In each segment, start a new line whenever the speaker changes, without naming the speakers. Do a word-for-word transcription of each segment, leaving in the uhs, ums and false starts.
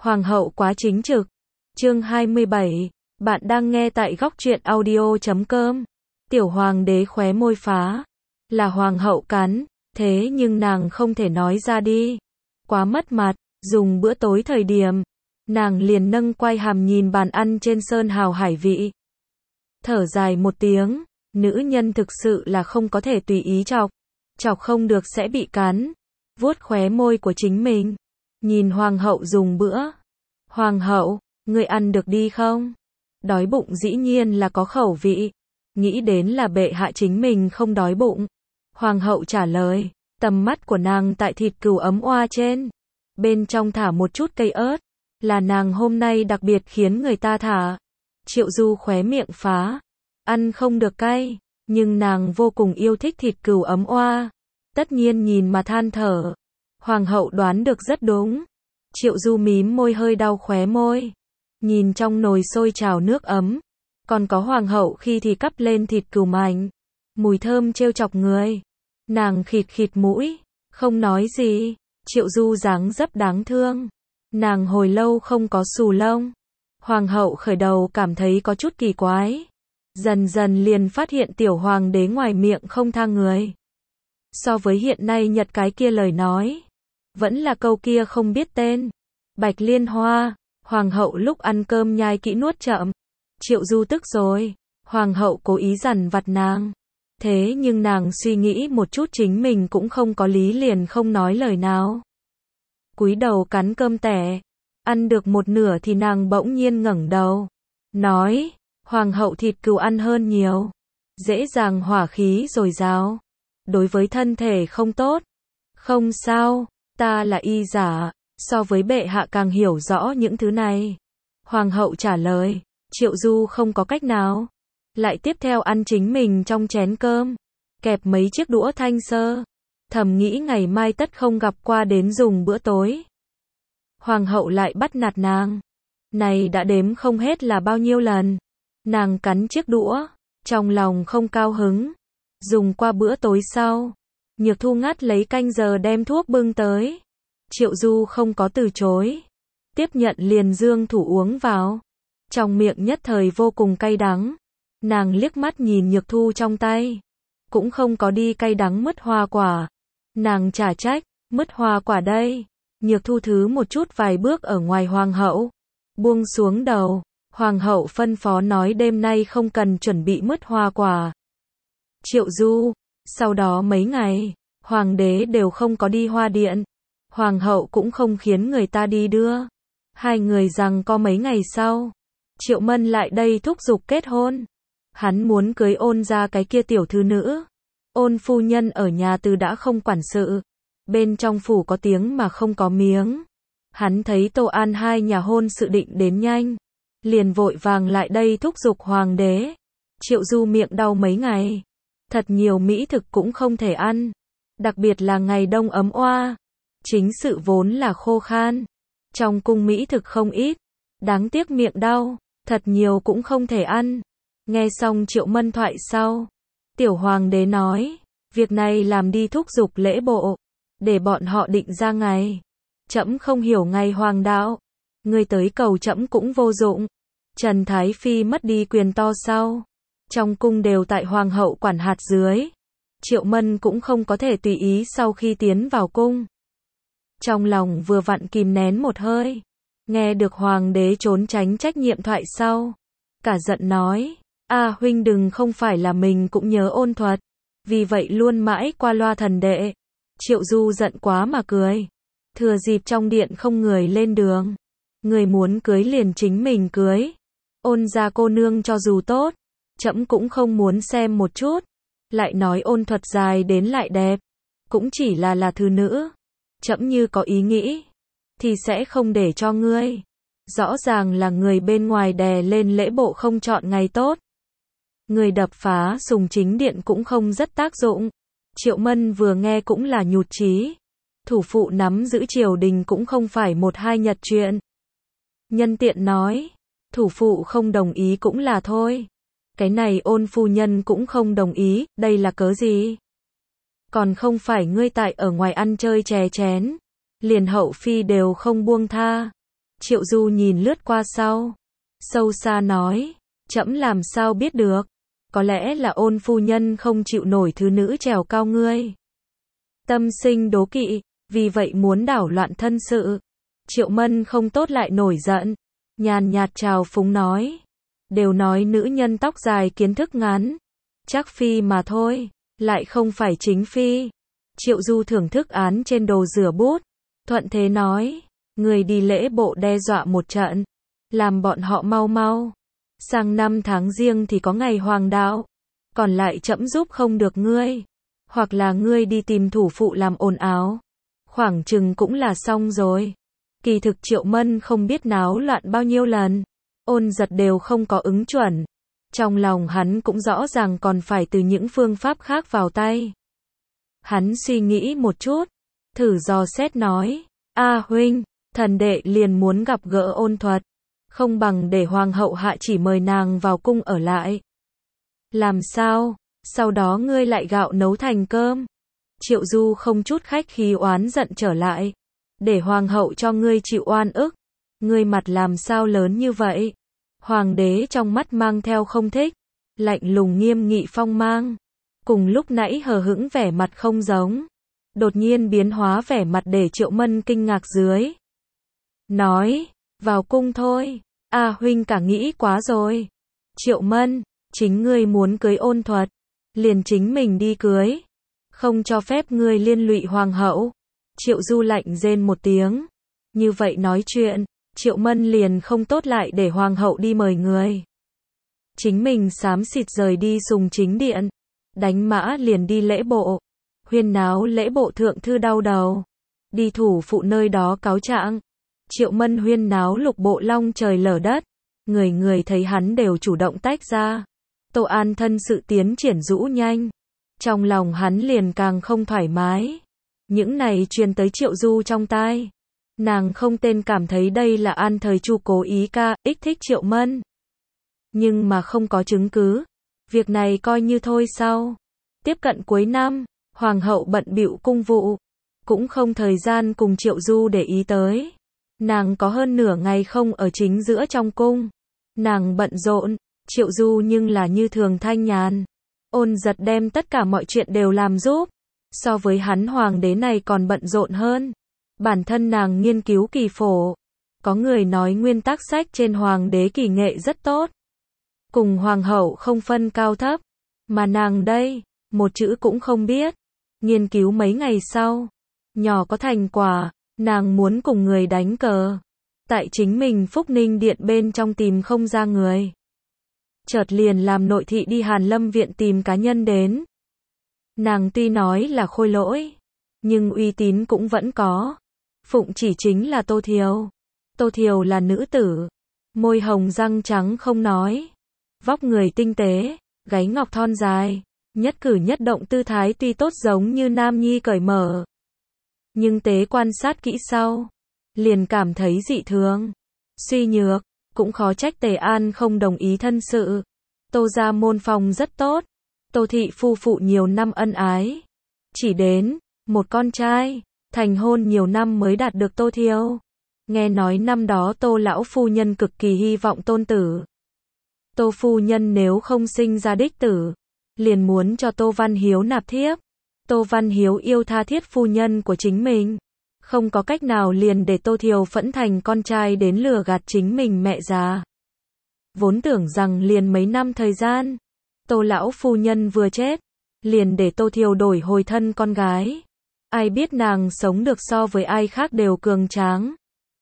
Hoàng hậu quá chính trực. Chương hai mươi bảy. Bạn đang nghe tại góc truyện audio chấm com. Tiểu hoàng đế khóe môi phá. Là hoàng hậu cắn, thế nhưng nàng không thể nói ra đi. Quá mất mặt, dùng bữa tối thời điểm. Nàng liền nâng quai hàm nhìn bàn ăn trên sơn hào hải vị. Thở dài một tiếng, nữ nhân thực sự là không có thể tùy ý chọc. Chọc không được sẽ bị cắn. Vuốt khóe môi của chính mình. Nhìn hoàng hậu dùng bữa. Hoàng hậu, ngươi ăn được đi không? Đói bụng dĩ nhiên là có khẩu vị. Nghĩ đến là bệ hạ chính mình không đói bụng. Hoàng hậu trả lời, tầm mắt của nàng tại thịt cừu ấm oa trên. Bên trong thả một chút cây ớt. Là nàng hôm nay đặc biệt khiến người ta thả. Triệu Du khóe miệng phá. Ăn không được cay, nhưng nàng vô cùng yêu thích thịt cừu ấm oa. Tất nhiên nhìn mà than thở. Hoàng hậu đoán được rất đúng. Triệu Du mím môi hơi đau khóe môi. Nhìn trong nồi sôi trào nước ấm. Còn có hoàng hậu khi thì cắp lên thịt cừu mảnh. Mùi thơm trêu chọc người. Nàng khịt khịt mũi. Không nói gì. Triệu Du dáng dấp đáng thương. Nàng hồi lâu không có xù lông. Hoàng hậu khởi đầu cảm thấy có chút kỳ quái. Dần dần liền phát hiện tiểu hoàng đế ngoài miệng không tha người. So với hiện nay nhật cái kia lời nói. Vẫn là câu kia không biết tên. Bạch liên hoa. Hoàng hậu lúc ăn cơm nhai kỹ nuốt chậm. Triệu Du tức rồi. Hoàng hậu cố ý dằn vặt nàng. Thế nhưng nàng suy nghĩ một chút chính mình cũng không có lý liền không nói lời nào. Cúi đầu cắn cơm tẻ. Ăn được một nửa thì nàng bỗng nhiên ngẩng đầu. Nói, hoàng hậu thịt cừu ăn hơn nhiều. Dễ dàng hỏa khí dồi dào. Đối với thân thể không tốt. Không sao, ta là y giả, so với bệ hạ càng hiểu rõ những thứ này. Hoàng hậu trả lời, Triệu Du không có cách nào. Lại tiếp theo ăn chính mình trong chén cơm. Kẹp mấy chiếc đũa thanh sơ. Thầm nghĩ ngày mai tất không gặp qua đến dùng bữa tối. Hoàng hậu lại bắt nạt nàng. Này đã đếm không hết là bao nhiêu lần. Nàng cắn chiếc đũa. Trong lòng không cao hứng. Dùng qua bữa tối sau. Nhược Thu ngắt lấy canh giờ đem thuốc bưng tới. Triệu Du không có từ chối. Tiếp nhận liền dương thủ uống vào. Trong miệng nhất thời vô cùng cay đắng. Nàng liếc mắt nhìn Nhược Thu trong tay. Cũng không có đi cay đắng mứt hoa quả. Nàng trả trách, mứt hoa quả đây. Nhược Thu thứ một chút vài bước ở ngoài hoàng hậu. Buông xuống đầu. Hoàng hậu phân phó nói đêm nay không cần chuẩn bị mứt hoa quả. Triệu Du. Sau đó mấy ngày, hoàng đế đều không có đi hoa điện. Hoàng hậu cũng không khiến người ta đi đưa. Hai người rằng có mấy ngày sau. Triệu Mân lại đây thúc giục kết hôn. Hắn muốn cưới Ôn ra cái kia tiểu thư nữ. Ôn phu nhân ở nhà từ đã không quản sự. Bên trong phủ có tiếng mà không có miếng. Hắn thấy Tô An hai nhà hôn sự định đến nhanh. Liền vội vàng lại đây thúc giục hoàng đế. Triệu Du miệng đau mấy ngày. Thật nhiều mỹ thực cũng không thể ăn. Đặc biệt là ngày đông ấm oa. Chính sự vốn là khô khan. Trong cung mỹ thực không ít. Đáng tiếc miệng đau. Thật nhiều cũng không thể ăn. Nghe xong Triệu Mân thoại sau. Tiểu hoàng đế nói. Việc này làm đi thúc giục lễ bộ. Để bọn họ định ra ngày. Trẫm không hiểu ngày hoàng đạo. Người tới cầu trẫm cũng vô dụng. Trần Thái Phi mất đi quyền to sau. Trong cung đều tại hoàng hậu quản hạt dưới. Triệu Mân cũng không có thể tùy ý sau khi tiến vào cung. Trong lòng vừa vặn kìm nén một hơi. Nghe được hoàng đế trốn tránh trách nhiệm thoại sau. Cả giận nói. A huynh đừng không phải là mình cũng nhớ ôn thuật. Vì vậy luôn mãi qua loa thần đệ. Triệu Du giận quá mà cười. Thừa dịp trong điện không người lên đường. Người muốn cưới liền chính mình cưới. Ôn gia cô nương cho dù tốt. Trẫm cũng không muốn xem một chút. Lại nói ôn thuật dài đến lại đẹp. Cũng chỉ là là thư nữ. Trẫm như có ý nghĩ. Thì sẽ không để cho ngươi. Rõ ràng là người bên ngoài đè lên lễ bộ không chọn ngày tốt. Người đập phá sùng chính điện cũng không rất tác dụng. Triệu Mân vừa nghe cũng là nhụt chí. Thủ phụ nắm giữ triều đình cũng không phải một hai nhật chuyện. Nhân tiện nói. Thủ phụ không đồng ý cũng là thôi. Cái này Ôn phu nhân cũng không đồng ý. Đây là cớ gì? Còn không phải ngươi tại ở ngoài ăn chơi chè chén. Liền hậu phi đều không buông tha. Triệu Du nhìn lướt qua sau, sâu xa nói, trẫm làm sao biết được, có lẽ là Ôn phu nhân không chịu nổi thứ nữ trèo cao ngươi. Tâm sinh đố kỵ, vì vậy muốn đảo loạn thân sự. Triệu Mân không tốt lại nổi giận, nhàn nhạt trào phúng nói, đều nói nữ nhân tóc dài kiến thức ngắn, chắc phi mà thôi, lại không phải chính phi. Triệu Du thưởng thức án trên đồ rửa bút, thuận thế nói, người đi lễ bộ đe dọa một trận, làm bọn họ mau mau. Sang năm tháng riêng thì có ngày hoàng đạo, còn lại trẫm giúp không được ngươi, hoặc là ngươi đi tìm thủ phụ làm ồn áo, khoảng chừng cũng là xong rồi. Kỳ thực Triệu Mân không biết náo loạn bao nhiêu lần, Ôn Giật đều không có ứng chuẩn. Trong lòng hắn cũng rõ ràng còn phải từ những phương pháp khác vào tay. Hắn suy nghĩ một chút, thử dò xét nói, a huynh, thần đệ liền muốn gặp gỡ Ôn Thuật, không bằng để hoàng hậu hạ chỉ mời nàng vào cung ở lại. Làm sao, sau đó ngươi lại gạo nấu thành cơm. Triệu Du không chút khách khí oán giận trở lại, để hoàng hậu cho ngươi chịu oan ức, ngươi mặt làm sao lớn như vậy. Hoàng đế trong mắt mang theo không thích, lạnh lùng nghiêm nghị phong mang, cùng lúc nãy hờ hững vẻ mặt không giống, đột nhiên biến hóa vẻ mặt để Triệu Mân kinh ngạc dưới. Nói, vào cung thôi, a huynh cả nghĩ quá rồi. Triệu Mân, chính ngươi muốn cưới Ôn Thuật, liền chính mình đi cưới, không cho phép ngươi liên lụy hoàng hậu. Triệu Du lạnh rên một tiếng, như vậy nói chuyện, Triệu Mân liền không tốt lại để hoàng hậu đi mời người. Chính mình xám xịt rời đi Sùng Chính Điện, đánh mã liền đi lễ bộ, huyên náo lễ bộ thượng thư đau đầu, đi thủ phụ nơi đó cáo trạng. Triệu Mân huyên náo lục bộ long trời lở đất, người người thấy hắn đều chủ động tách ra. Tô An thân sự tiến triển rũ nhanh, trong lòng hắn liền càng không thoải mái. Những này truyền tới Triệu Du trong tai, nàng không tên cảm thấy đây là An Thời Chu cố ý ca ích thích Triệu Mân, nhưng mà không có chứng cứ, việc này coi như thôi sau. Tiếp cận cuối năm, hoàng hậu bận bịu cung vụ, cũng không thời gian cùng Triệu Du để ý tới. Nàng có hơn nửa ngày không ở chính giữa trong cung, nàng bận rộn, Triệu Du nhưng là như thường thanh nhàn. Ôn Giật đem tất cả mọi chuyện đều làm giúp, so với hắn hoàng đế này còn bận rộn hơn. Bản thân nàng nghiên cứu kỳ phổ, có người nói nguyên tắc sách trên hoàng đế kỳ nghệ rất tốt, cùng hoàng hậu không phân cao thấp, mà nàng đây, một chữ cũng không biết. Nghiên cứu mấy ngày sau, nhỏ có thành quả, nàng muốn cùng người đánh cờ, tại chính mình Phúc Ninh Điện bên trong tìm không ra người. Chợt liền làm nội thị đi Hàn Lâm Viện tìm cá nhân đến. Nàng tuy nói là khôi lỗi, nhưng uy tín cũng vẫn có. Phụng chỉ chính là Tô Thiều. Tô Thiều là nữ tử, môi hồng răng trắng không nói, vóc người tinh tế, gáy ngọc thon dài, nhất cử nhất động tư thái tuy tốt giống như nam nhi cởi mở, nhưng tế quan sát kỹ sau, liền cảm thấy dị thường, suy nhược. Cũng khó trách Tề An không đồng ý thân sự. Tô gia môn phong rất tốt, Tô thị phu phụ nhiều năm ân ái, chỉ đến một con trai, thành hôn nhiều năm mới đạt được Tô Thiêu. Nghe nói năm đó Tô lão phu nhân cực kỳ hy vọng tôn tử. Tô phu nhân nếu không sinh ra đích tử, liền muốn cho Tô Văn Hiếu nạp thiếp. Tô Văn Hiếu yêu tha thiết phu nhân của chính mình, không có cách nào liền để Tô Thiều phẫn thành con trai đến lừa gạt chính mình mẹ già. Vốn tưởng rằng liền mấy năm thời gian, Tô lão phu nhân vừa chết, liền để Tô Thiều đổi hồi thân con gái. Ai biết nàng sống được so với ai khác đều cường tráng.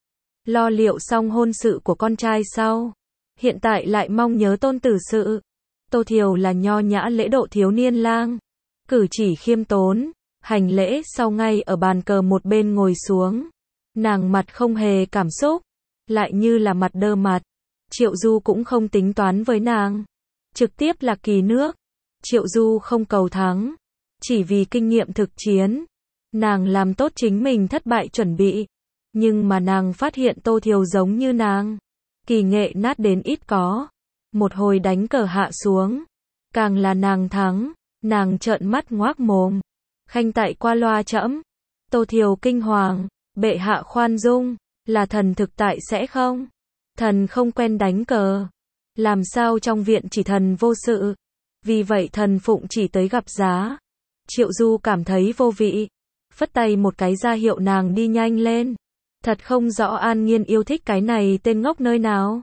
Lo liệu xong hôn sự của con trai sau, hiện tại lại mong nhớ tôn tử sự. Tô Thiều là nho nhã lễ độ thiếu niên lang, cử chỉ khiêm tốn, hành lễ sau ngay ở bàn cờ một bên ngồi xuống. Nàng mặt không hề cảm xúc, lại như là mặt đơ mặt. Triệu Du cũng không tính toán với nàng, trực tiếp là kỳ nước. Triệu Du không cầu thắng, chỉ vì kinh nghiệm thực chiến. Nàng làm tốt chính mình thất bại chuẩn bị, nhưng mà nàng phát hiện Tô Thiều giống như nàng, kỳ nghệ nát đến ít có. Một hồi đánh cờ hạ xuống, càng là nàng thắng, nàng trợn mắt ngoác mồm. Khanh tại qua loa trẫm. Tô Thiều kinh hoàng, bệ hạ khoan dung, Là thần thực tại sẽ không? Thần không quen đánh cờ. Làm sao trong viện chỉ thần vô sự? Vì vậy thần phụng chỉ tới gặp giá. Triệu Du cảm thấy vô vị. Phất tay một cái ra hiệu nàng đi nhanh lên. Thật không rõ An Nghiên yêu thích cái này tên ngốc nơi nào.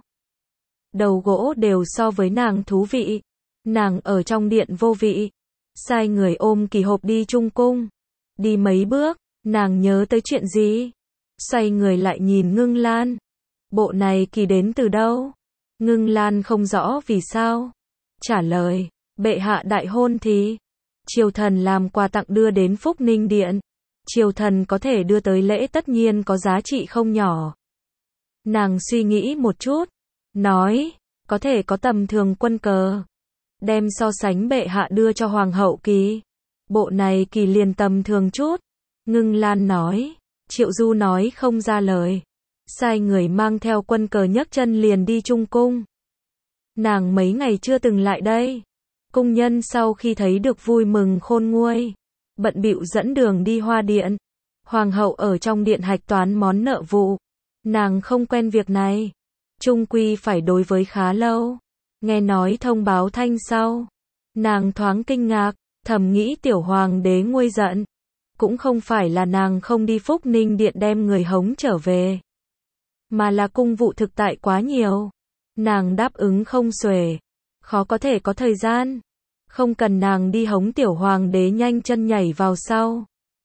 Đầu gỗ đều so với nàng thú vị. Nàng ở trong điện vô vị. Sai người ôm kỳ hộp đi Trung Cung. Đi mấy bước, nàng nhớ tới chuyện gì? Xoay người lại nhìn Ngưng Lan. Bộ này kỳ đến từ đâu? Ngưng Lan không rõ vì sao. Trả lời, bệ hạ đại hôn thì triều thần làm quà tặng đưa đến Phúc Ninh Điện. Triều thần có thể đưa tới lễ tất nhiên có giá trị không nhỏ. Nàng suy nghĩ một chút, nói, có thể có tầm thường quân cờ. Đem so sánh bệ hạ đưa cho hoàng hậu kỳ. Bộ này kỳ liền tầm thường chút. Ngưng Lan nói, Triệu Du nói không ra lời. Sai người mang theo quân cờ nhấc chân liền đi Trung Cung. Nàng mấy ngày chưa từng lại đây. Cung nhân sau khi thấy được vui mừng khôn nguôi. Bận bịu dẫn đường đi Hoa Điện. Hoàng hậu ở trong điện hạch toán món nợ vụ. Nàng không quen việc này. Trung quy phải đối với khá lâu. Nghe nói thông báo thanh sau. Nàng thoáng kinh ngạc, thầm nghĩ tiểu hoàng đế nguôi giận. Cũng không phải là nàng không đi Phúc Ninh Điện đem người hống trở về. Mà là cung vụ thực tại quá nhiều. Nàng đáp ứng không xuể. Khó có thể có thời gian. Không cần nàng đi hống tiểu hoàng đế nhanh chân nhảy vào sau.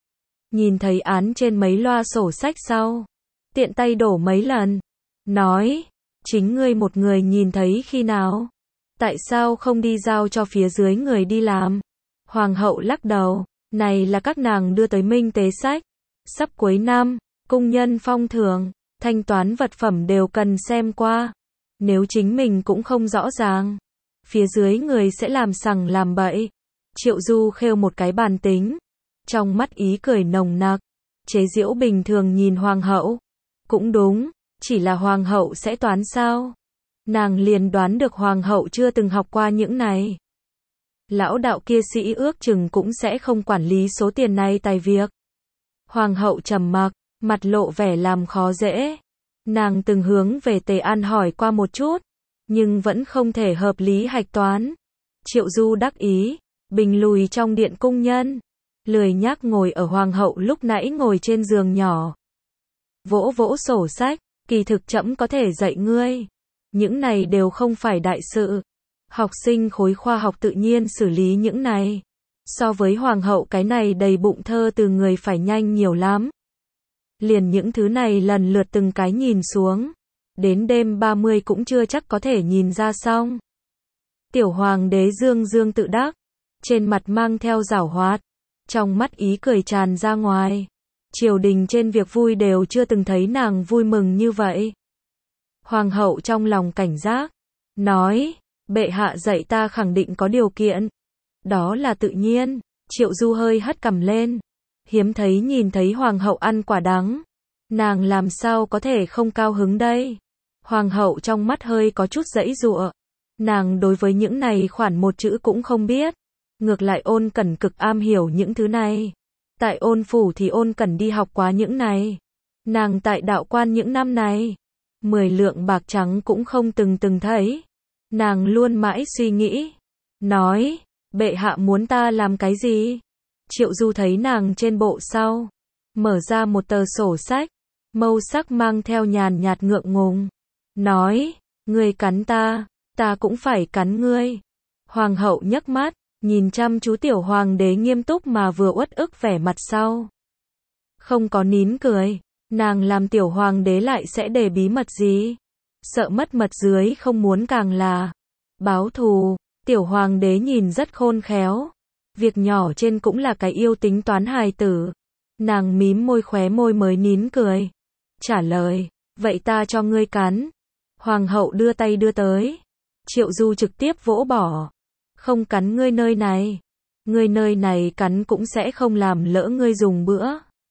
Nhìn thấy án trên mấy loa sổ sách sau. Tiện tay đổ mấy lần. Nói, chính ngươi một người nhìn thấy khi nào? Tại sao không đi giao cho phía dưới người đi làm? Hoàng hậu lắc đầu, này là các nàng đưa tới minh tế sách. Sắp cuối năm, cung nhân phong thưởng, thanh toán vật phẩm đều cần xem qua. Nếu chính mình cũng không rõ ràng, phía dưới người sẽ làm sằng làm bậy. Triệu Du khêu một cái bàn tính, trong mắt ý cười nồng nặc, chế giễu bình thường nhìn hoàng hậu. Cũng đúng, chỉ là hoàng hậu sẽ toán sao? Nàng liền đoán được hoàng hậu chưa từng học qua những này. Lão đạo kia sĩ ước chừng cũng sẽ không quản lý số tiền này tài việc. Hoàng hậu trầm mặc, mặt lộ vẻ làm khó dễ. Nàng từng hướng về Tề An hỏi qua một chút, nhưng vẫn không thể hợp lý hạch toán. Triệu Du đắc ý, bình lùi trong điện cung nhân, lười nhác ngồi ở hoàng hậu lúc nãy ngồi trên giường nhỏ. Vỗ vỗ sổ sách, kỳ thực trẫm có thể dạy ngươi. Những này đều không phải đại sự. Học sinh khối khoa học tự nhiên xử lý những này. So với hoàng hậu cái này đầy bụng thơ từ người phải nhanh nhiều lắm. Liền những thứ này lần lượt từng cái nhìn xuống. Đến đêm ba mươi cũng chưa chắc có thể nhìn ra xong. Tiểu hoàng đế dương dương tự đắc. Trên mặt mang theo giảo hoạt. Trong mắt ý cười tràn ra ngoài. Triều đình trên việc vui đều chưa từng thấy nàng vui mừng như vậy. Hoàng hậu trong lòng cảnh giác. Nói, bệ hạ dạy ta khẳng định có điều kiện. Đó là tự nhiên. Triệu Du hơi hất cằm lên. Hiếm thấy nhìn thấy hoàng hậu ăn quả đắng. Nàng làm sao có thể không cao hứng đây? Hoàng hậu trong mắt hơi có chút giãy giụa. Nàng đối với những này khoản một chữ cũng không biết. Ngược lại Ôn Cẩn cực am hiểu những thứ này. Tại Ôn phủ thì Ôn Cẩn đi học quá những này. Nàng tại đạo quan những năm này, mười lượng bạc trắng cũng không từng từng thấy. Nàng luôn mãi suy nghĩ. Nói, bệ hạ muốn ta làm cái gì? Triệu Du thấy nàng trên bộ sau. Mở ra một tờ sổ sách. Màu sắc mang theo nhàn nhạt ngượng ngùng. Nói, ngươi cắn ta, ta cũng phải cắn ngươi. Hoàng hậu nhấc mắt, nhìn chăm chú tiểu hoàng đế nghiêm túc mà vừa uất ức vẻ mặt sau. Không có nín cười. Nàng làm tiểu hoàng đế lại sẽ để bí mật gì? Sợ mất mật dưới không muốn càng là báo thù. Tiểu hoàng đế nhìn rất khôn khéo. Việc nhỏ trên cũng là cái yêu tính toán hài tử. Nàng mím môi khóe môi mới nín cười. Trả lời, vậy ta cho ngươi cắn. Hoàng hậu đưa tay đưa tới. Triệu Du trực tiếp vỗ bỏ. Không cắn ngươi nơi này. Ngươi nơi này cắn cũng sẽ không làm lỡ ngươi dùng bữa.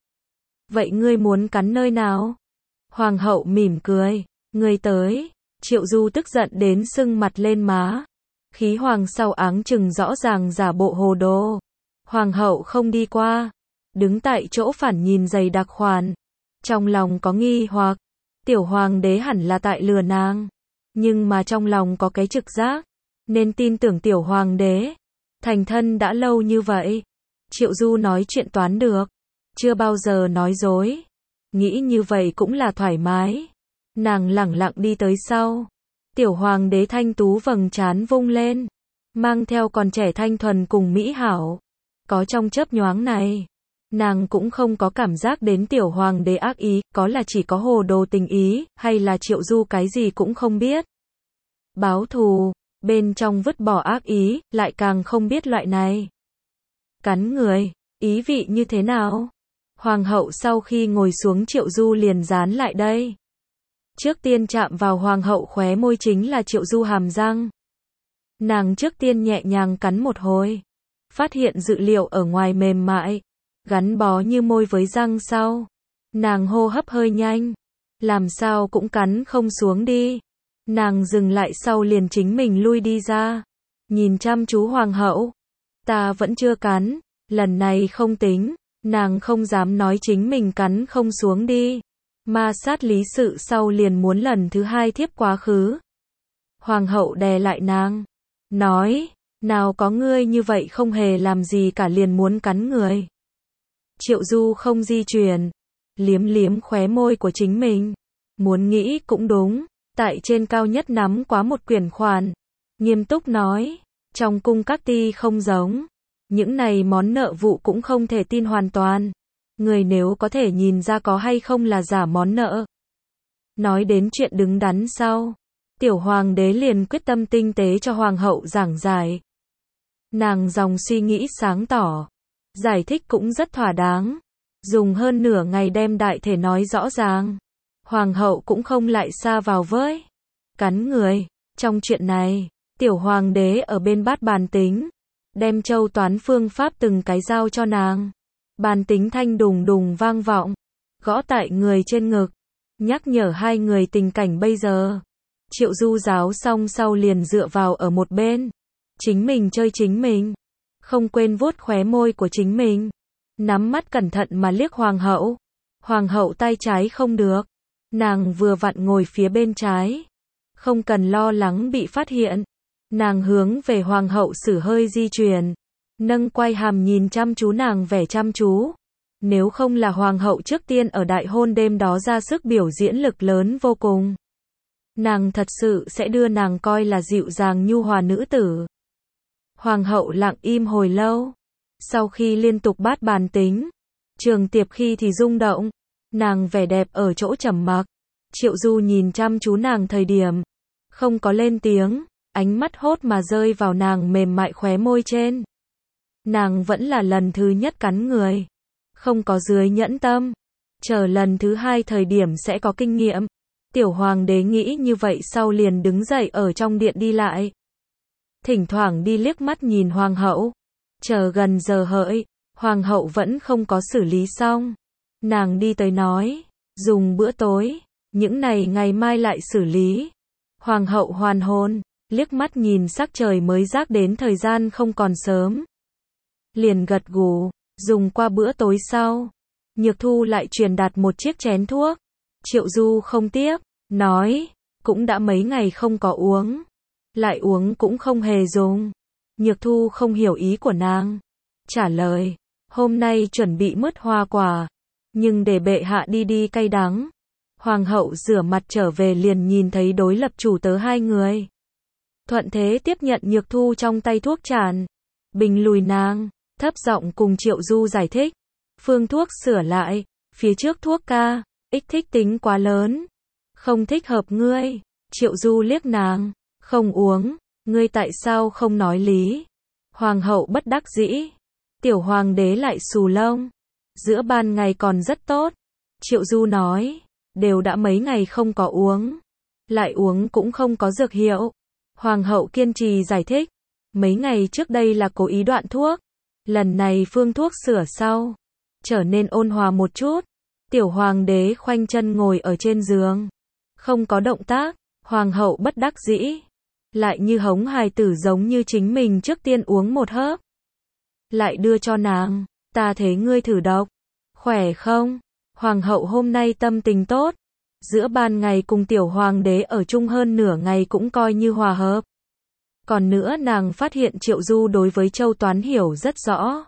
Vậy ngươi muốn cắn nơi nào? Hoàng hậu mỉm cười. Ngươi tới. Triệu Du tức giận đến sưng mặt lên má. Khí hoàng sau áng chừng rõ ràng giả bộ hồ đồ. Hoàng hậu không đi qua. Đứng tại chỗ phản nhìn dày đặc khoản. Trong lòng có nghi hoặc. Tiểu hoàng đế hẳn là tại lừa nàng, nhưng mà trong lòng có cái trực giác, nên tin tưởng tiểu hoàng đế. Thành thân đã lâu như vậy, Triệu Du nói chuyện toán được, chưa bao giờ nói dối. Nghĩ như vậy cũng là thoải mái. Nàng lẳng lặng đi tới sau. Tiểu hoàng đế thanh tú vầng trán vung lên, mang theo còn trẻ thanh thuần cùng mỹ hảo. Có trong chớp nhoáng này, nàng cũng không có cảm giác đến tiểu hoàng đế ác ý, có là chỉ có hồ đồ tình ý, hay là Triệu Du cái gì cũng không biết. Báo thù, bên trong vứt bỏ ác ý, lại càng không biết loại này. Cắn người, ý vị như thế nào? Hoàng hậu sau khi ngồi xuống Triệu Du liền dán lại đây. Trước tiên chạm vào hoàng hậu khóe môi chính là Triệu Du hàm răng. Nàng trước tiên nhẹ nhàng cắn một hồi, phát hiện dự liệu ở ngoài mềm mại, gắn bó như môi với răng sau. Nàng hô hấp hơi nhanh, làm sao cũng cắn không xuống đi. Nàng dừng lại sau liền chính mình lui đi ra, nhìn chăm chú hoàng hậu. Ta vẫn chưa cắn, lần này không tính. Nàng không dám nói chính mình cắn không xuống đi. Ma sát lý sự sau liền muốn lần thứ hai thiếp quá khứ. Hoàng hậu đè lại nàng, nói, nào có ngươi như vậy không hề làm gì cả liền muốn cắn người. Triệu Du không di chuyển, liếm liếm khóe môi của chính mình. Muốn nghĩ cũng đúng, tại trên cao nhất nắm quá một quyển khoản. Nghiêm túc nói, trong cung các ti không giống. Những này món nợ vụ cũng không thể tin hoàn toàn. Người nếu có thể nhìn ra có hay không là giả món nợ. Nói đến chuyện đứng đắn sau, tiểu hoàng đế liền quyết tâm tinh tế cho hoàng hậu giảng giải. Nàng dòng suy nghĩ sáng tỏ, giải thích cũng rất thỏa đáng, dùng hơn nửa ngày đem đại thể nói rõ ràng. Hoàng hậu cũng không lại xa vào với cắn người. Trong chuyện này, tiểu hoàng đế ở bên bát bàn tính, đem châu toán phương pháp từng cái giao cho nàng. Bàn tính thanh đùng đùng vang vọng, gõ tại người trên ngực, nhắc nhở hai người tình cảnh bây giờ. Triệu Du giáo xong sau liền dựa vào ở một bên, chính mình chơi chính mình, không quên vuốt khóe môi của chính mình, nắm mắt cẩn thận mà liếc hoàng hậu. Hoàng hậu tay trái không được, nàng vừa vặn ngồi phía bên trái, không cần lo lắng bị phát hiện. Nàng hướng về hoàng hậu sử hơi di chuyển, nâng quai hàm nhìn chăm chú nàng vẻ chăm chú. Nếu không là hoàng hậu trước tiên ở đại hôn đêm đó ra sức biểu diễn lực lớn vô cùng, nàng thật sự sẽ đưa nàng coi là dịu dàng nhu hòa nữ tử. Hoàng hậu lặng im hồi lâu, sau khi liên tục bát bàn tính, trường tiệp khi thì rung động, nàng vẻ đẹp ở chỗ trầm mặc. Triệu Du nhìn chăm chú nàng thời điểm, không có lên tiếng, ánh mắt hốt mà rơi vào nàng mềm mại khóe môi trên. Nàng vẫn là lần thứ nhất cắn người, không có dưới nhẫn tâm, chờ lần thứ hai thời điểm sẽ có kinh nghiệm. Tiểu hoàng đế nghĩ như vậy sau liền đứng dậy ở trong điện đi lại. Thỉnh thoảng đi liếc mắt nhìn hoàng hậu. Chờ gần giờ hợi, hoàng hậu vẫn không có xử lý xong. Nàng đi tới nói, dùng bữa tối, những này ngày mai lại xử lý. Hoàng hậu hoàn hồn, liếc mắt nhìn sắc trời mới giác đến thời gian không còn sớm. Liền gật gù, dùng qua bữa tối sau. Nhược Thu lại truyền đạt một chiếc chén thuốc. Triệu Du không tiếc, nói, cũng đã mấy ngày không có uống. Lại uống cũng không hề dùng. Nhược Thu không hiểu ý của nàng. Trả lời, hôm nay chuẩn bị mứt hoa quả, nhưng để bệ hạ đi đi cay đắng. Hoàng hậu rửa mặt trở về liền nhìn thấy đối lập chủ tớ hai người. Thuận thế tiếp nhận Nhược Thu trong tay thuốc tràn. Bình lùi nàng, thấp giọng cùng Triệu Du giải thích. Phương thuốc sửa lại, phía trước thuốc ca, ích thích tính quá lớn. Không thích hợp ngươi. Triệu Du liếc nàng, không uống, ngươi tại sao không nói lý. Hoàng hậu bất đắc dĩ. Tiểu hoàng đế lại xù lông. Giữa ban ngày còn rất tốt. Triệu Du nói, đều đã mấy ngày không có uống. Lại uống cũng không có dược hiệu. Hoàng hậu kiên trì giải thích. Mấy ngày trước đây là cố ý đoạn thuốc. Lần này phương thuốc sửa sau, trở nên ôn hòa một chút. Tiểu hoàng đế khoanh chân ngồi ở trên giường, không có động tác. Hoàng hậu bất đắc dĩ, lại như hống hài tử giống như chính mình trước tiên uống một hớp. Lại đưa cho nàng, ta thấy ngươi thử độc, khỏe không? Hoàng hậu hôm nay tâm tình tốt, giữa ban ngày cùng tiểu hoàng đế ở chung hơn nửa ngày cũng coi như hòa hợp. Còn nữa nàng phát hiện Triệu Du đối với Châu Toán hiểu rất rõ.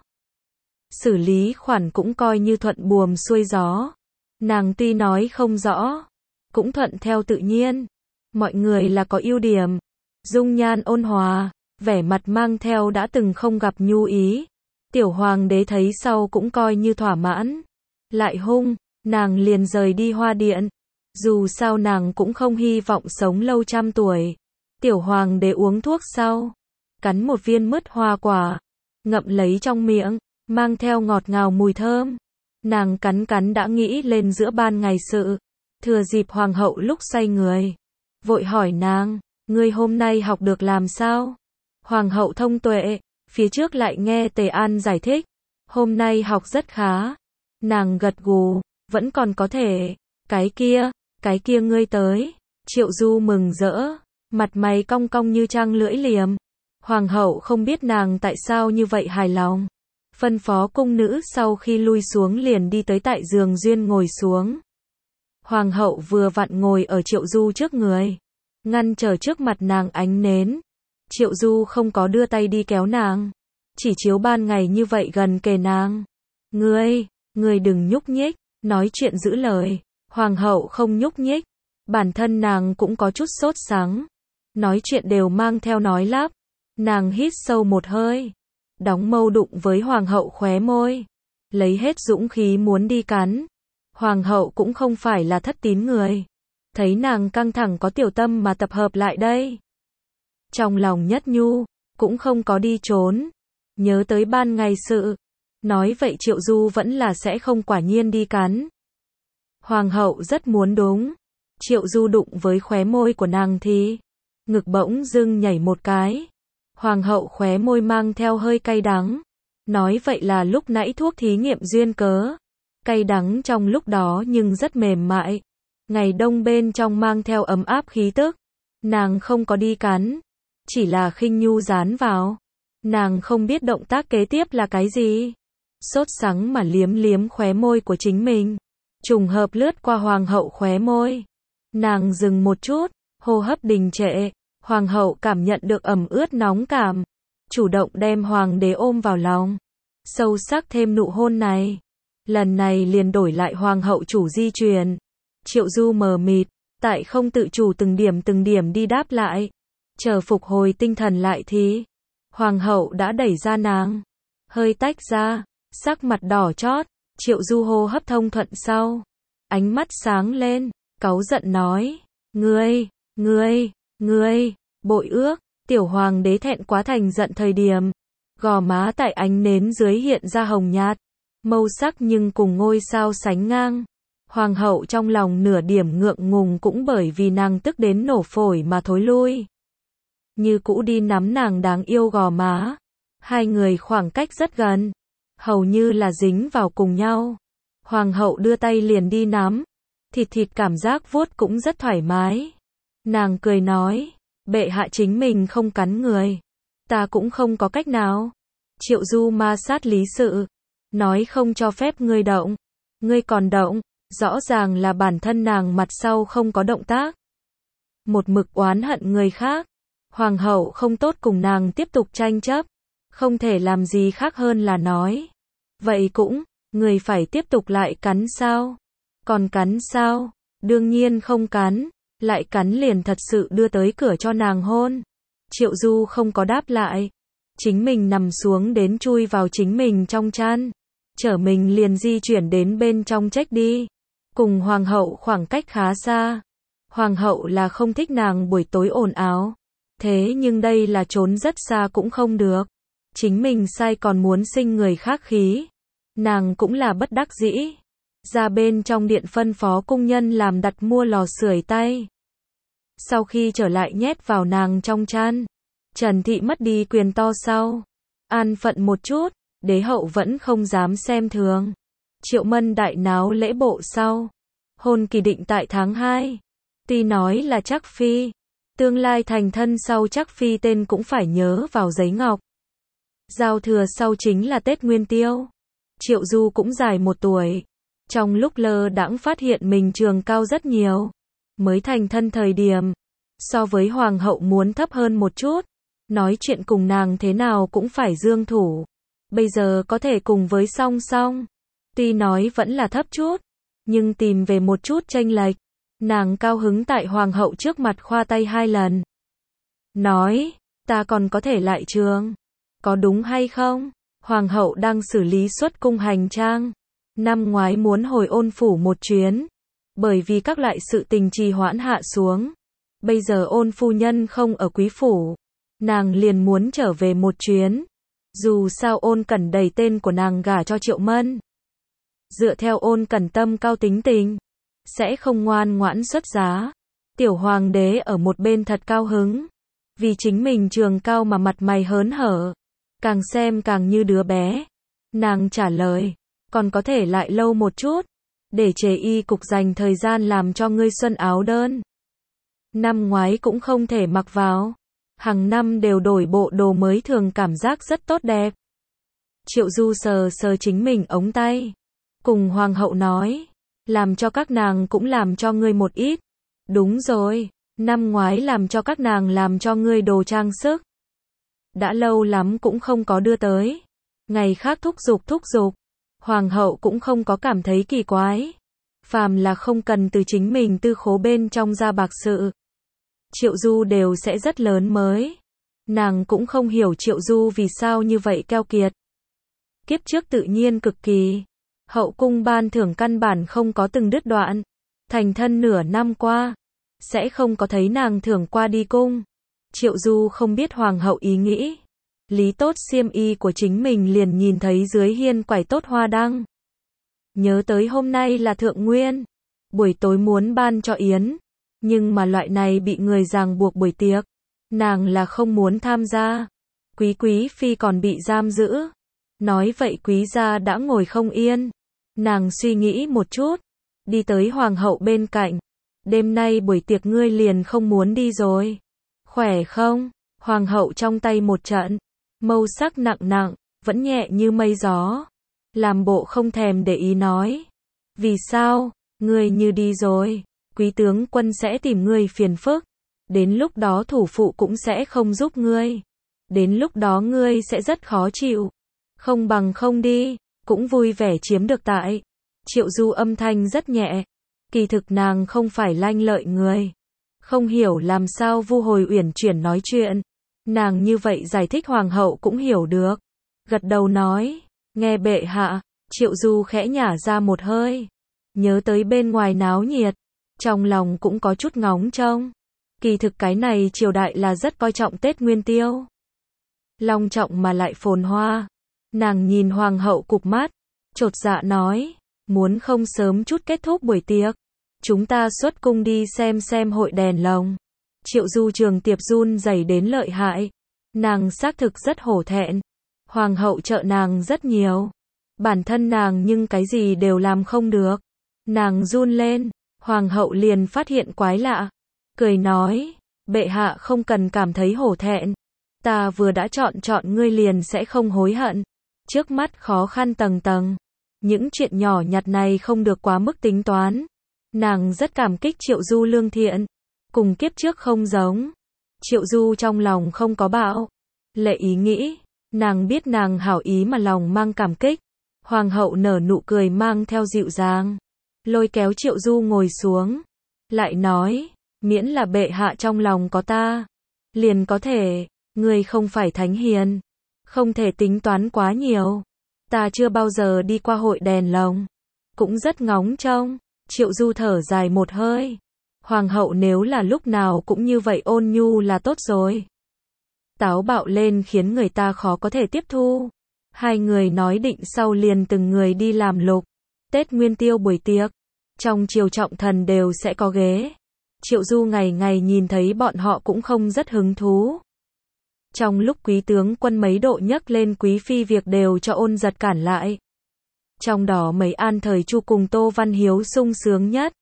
Xử lý khoản cũng coi như thuận buồm xuôi gió. Nàng tuy nói không rõ, cũng thuận theo tự nhiên. Mọi người là có ưu điểm. Dung nhan ôn hòa, vẻ mặt mang theo đã từng không gặp nhu ý. Tiểu hoàng đế thấy sau cũng coi như thỏa mãn. Lại hung, nàng liền rời đi Hoa Điện. Dù sao nàng cũng không hy vọng sống lâu trăm tuổi. Tiểu hoàng đế uống thuốc sau, cắn một viên mứt hoa quả, ngậm lấy trong miệng, mang theo ngọt ngào mùi thơm. Nàng cắn cắn đã nghĩ lên giữa ban ngày sự. Thừa dịp hoàng hậu lúc say người, vội hỏi nàng, ngươi hôm nay học được làm sao? Hoàng hậu thông tuệ, phía trước lại nghe Tề An giải thích, hôm nay học rất khá. Nàng gật gù, vẫn còn có thể. Cái kia, cái kia ngươi tới. Triệu Du mừng rỡ, mặt mày cong cong như trăng lưỡi liềm. Hoàng hậu không biết nàng tại sao như vậy hài lòng. Phân phó cung nữ sau khi lui xuống liền đi tới tại giường duyên ngồi xuống. Hoàng hậu vừa vặn ngồi ở Triệu Du trước người, ngăn trở trước mặt nàng ánh nến. Triệu Du không có đưa tay đi kéo nàng, chỉ chiếu ban ngày như vậy gần kề nàng. Ngươi, ngươi đừng nhúc nhích, nói chuyện giữ lời. Hoàng hậu không nhúc nhích, bản thân nàng cũng có chút sốt sắng. Nói chuyện đều mang theo nói lắp. Nàng hít sâu một hơi, đóng mâu đụng với hoàng hậu khóe môi, lấy hết dũng khí muốn đi cắn. Hoàng hậu cũng không phải là thất tín người, thấy nàng căng thẳng có tiểu tâm mà tập hợp lại đây. Trong lòng nhất nhu, cũng không có đi trốn, nhớ tới ban ngày sự, nói vậy Triệu Du vẫn là sẽ không quả nhiên đi cắn. Hoàng hậu rất muốn đúng, Triệu Du đụng với khóe môi của nàng thì, ngực bỗng dưng nhảy một cái. Hoàng hậu khóe môi mang theo hơi cay đắng, nói vậy là lúc nãy thuốc thí nghiệm duyên cớ. Cay đắng trong lúc đó nhưng rất mềm mại. Ngày đông bên trong mang theo ấm áp khí tức. Nàng không có đi cắn, chỉ là khinh nhu dán vào. Nàng không biết động tác kế tiếp là cái gì. Sốt sắng mà liếm liếm khóe môi của chính mình. Trùng hợp lướt qua hoàng hậu khóe môi. Nàng dừng một chút, hô hấp đình trệ. Hoàng hậu cảm nhận được ẩm ướt nóng cảm, chủ động đem hoàng đế ôm vào lòng, sâu sắc thêm nụ hôn này. Lần này liền đổi lại hoàng hậu chủ di truyền. Triệu Du mờ mịt, tại không tự chủ từng điểm từng điểm đi đáp lại. Chờ phục hồi tinh thần lại thì, hoàng hậu đã đẩy ra nàng, hơi tách ra, sắc mặt đỏ chót. Triệu Du hô hấp thông thuận sau, ánh mắt sáng lên, cáu giận nói, ngươi, ngươi, ngươi, bội ước. Tiểu hoàng đế thẹn quá thành giận thời điểm, gò má tại ánh nến dưới hiện ra hồng nhạt, màu sắc nhưng cùng ngôi sao sánh ngang. Hoàng hậu trong lòng nửa điểm ngượng ngùng cũng bởi vì nàng tức đến nổ phổi mà thối lui. Như cũ đi nắm nàng đáng yêu gò má. Hai người khoảng cách rất gần, hầu như là dính vào cùng nhau. Hoàng hậu đưa tay liền đi nắm, thịt thịt cảm giác vuốt cũng rất thoải mái. Nàng cười nói, bệ hạ chính mình không cắn người, ta cũng không có cách nào. Triệu Du ma sát lý sự, nói không cho phép ngươi động, ngươi còn động, rõ ràng là bản thân nàng mặt sau không có động tác. Một mực oán hận người khác, hoàng hậu không tốt cùng nàng tiếp tục tranh chấp, không thể làm gì khác hơn là nói. Vậy cũng, người phải tiếp tục lại cắn sao? Còn cắn sao? Đương nhiên không cắn, lại cắn liền thật sự đưa tới cửa cho nàng hôn. Triệu Du không có đáp lại, chính mình nằm xuống đến chui vào chính mình trong chăn, trở mình liền di chuyển đến bên trong trách đi. Cùng hoàng hậu khoảng cách khá xa. Hoàng hậu là không thích nàng buổi tối ồn ào, thế nhưng đây là trốn rất xa cũng không được. Chính mình sai còn muốn sinh người khác khí, nàng cũng là bất đắc dĩ. Ra bên trong điện phân phó cung nhân làm đặt mua lò sưởi tay. Sau khi trở lại nhét vào nàng trong chăn, Trần Thị mất đi quyền to sau, an phận một chút, đế hậu vẫn không dám xem thường. Triệu Mân đại náo lễ bộ sau, hôn kỳ định tại tháng hai. Tuy nói là Trác Phi, tương lai thành thân sau Trác Phi tên cũng phải nhớ vào giấy ngọc. Giao thừa sau chính là Tết Nguyên Tiêu. Triệu Du cũng dài một tuổi, Trong lúc lơ đãng phát hiện mình trường cao rất nhiều. Mới thành thân thời điểm, so với hoàng hậu muốn thấp hơn một chút. Nói chuyện cùng nàng thế nào cũng phải dương thủ. Bây giờ có thể cùng với song song. Tuy nói vẫn là thấp chút, nhưng tìm về một chút chênh lệch. Nàng cao hứng tại hoàng hậu trước mặt khoa tay hai lần. Nói, ta còn có thể lại trường. Có đúng hay không? Hoàng hậu đang xử lý xuất cung hành trang. Năm ngoái muốn hồi ôn phủ một chuyến. Bởi vì các loại sự tình trì hoãn hạ xuống. Bây giờ ôn phu nhân không ở quý phủ. Nàng liền muốn trở về một chuyến. Dù sao ôn cẩn đầy tên của nàng gả cho Triệu Mân. Dựa theo ôn cẩn tâm cao tính tình, sẽ không ngoan ngoãn xuất giá. Tiểu hoàng đế ở một bên thật cao hứng. Vì chính mình trường cao mà mặt mày hớn hở. Càng xem càng như đứa bé. Nàng trả lời, còn có thể lại lâu một chút. Để chế y cục dành thời gian làm cho ngươi xuân áo đơn. Năm ngoái cũng không thể mặc vào. Hàng năm đều đổi bộ đồ mới thường cảm giác rất tốt đẹp. Triệu Du sờ sờ chính mình ống tay. Cùng hoàng hậu nói, làm cho các nàng cũng làm cho ngươi một ít. Đúng rồi, năm ngoái làm cho các nàng làm cho ngươi đồ trang sức. Đã lâu lắm cũng không có đưa tới. Ngày khác thúc giục thúc giục. Hoàng hậu cũng không có cảm thấy kỳ quái. Phàm là không cần từ chính mình tư khố bên trong ra bạc sự. Triệu Du đều sẽ rất lớn mới. Nàng cũng không hiểu Triệu Du vì sao như vậy keo kiệt. Kiếp trước tự nhiên cực kỳ. Hậu cung ban thưởng căn bản không có từng đứt đoạn. Thành thân nửa năm qua, sẽ không có thấy nàng thưởng qua đi cung. Triệu Du không biết hoàng hậu ý nghĩ. Lý tốt xiêm y của chính mình liền nhìn thấy dưới hiên quải tốt hoa đăng. Nhớ tới hôm nay là thượng nguyên. Buổi tối muốn ban cho yến. Nhưng mà loại này bị người ràng buộc buổi tiệc. Nàng là không muốn tham gia. Quý quý phi còn bị giam giữ. Nói vậy quý gia đã ngồi không yên. Nàng suy nghĩ một chút. Đi tới hoàng hậu bên cạnh. Đêm nay buổi tiệc ngươi liền không muốn đi rồi. Khỏe không? Hoàng hậu trong tay một trận. Màu sắc nặng nặng, vẫn nhẹ như mây gió. Làm bộ không thèm để ý nói. Vì sao? Ngươi như đi rồi. Quý tướng quân sẽ tìm ngươi phiền phức. Đến lúc đó thủ phụ cũng sẽ không giúp ngươi. Đến lúc đó ngươi sẽ rất khó chịu. Không bằng không đi, cũng vui vẻ chiếm được tại. Triệu Du âm thanh rất nhẹ. Kỳ thực nàng không phải lanh lợi người. Không hiểu làm sao Vu Hồi uyển chuyển nói chuyện. Nàng như vậy giải thích hoàng hậu cũng hiểu được. Gật đầu nói, nghe bệ hạ. Triệu Du khẽ nhả ra một hơi. Nhớ tới bên ngoài náo nhiệt. Trong lòng cũng có chút ngóng trông. Kỳ thực cái này triều đại là rất coi trọng Tết Nguyên Tiêu. Long trọng mà lại phồn hoa. Nàng nhìn hoàng hậu cụp mắt. Chột dạ nói, muốn không sớm chút kết thúc buổi tiệc. Chúng ta xuất cung đi xem xem hội đèn lồng. Triệu Du trường tiệp run rẩy đến lợi hại. Nàng xác thực rất hổ thẹn. Hoàng hậu trợ nàng rất nhiều. Bản thân nàng nhưng cái gì đều làm không được. Nàng run lên. Hoàng hậu liền phát hiện quái lạ. Cười nói, bệ hạ không cần cảm thấy hổ thẹn. Ta vừa đã chọn chọn ngươi liền sẽ không hối hận. Trước mắt khó khăn tầng tầng. Những chuyện nhỏ nhặt này không được quá mức tính toán. Nàng rất cảm kích Triệu Du lương thiện. Cùng kiếp trước không giống. Triệu Du trong lòng không có bạo lệ ý nghĩ. Nàng biết nàng hảo ý mà lòng mang cảm kích. Hoàng hậu nở nụ cười mang theo dịu dàng. Lôi kéo Triệu Du ngồi xuống. Lại nói, miễn là bệ hạ trong lòng có ta. Liền có thể, ngươi không phải thánh hiền. Không thể tính toán quá nhiều. Ta chưa bao giờ đi qua hội đèn lồng. Cũng rất ngóng trông. Triệu Du thở dài một hơi. Hoàng hậu nếu là lúc nào cũng như vậy ôn nhu là tốt rồi. Táo bạo lên khiến người ta khó có thể tiếp thu. Hai người nói định sau liền từng người đi làm lục. Tết Nguyên Tiêu buổi tiệc. Trong triều trọng thần đều sẽ có ghế. Triệu Du ngày ngày nhìn thấy bọn họ cũng không rất hứng thú. Trong lúc quý tướng quân mấy độ nhấc lên quý phi việc đều cho ôn giật cản lại. Trong đó mấy an thời Chu cùng Tô Văn Hiếu sung sướng nhất.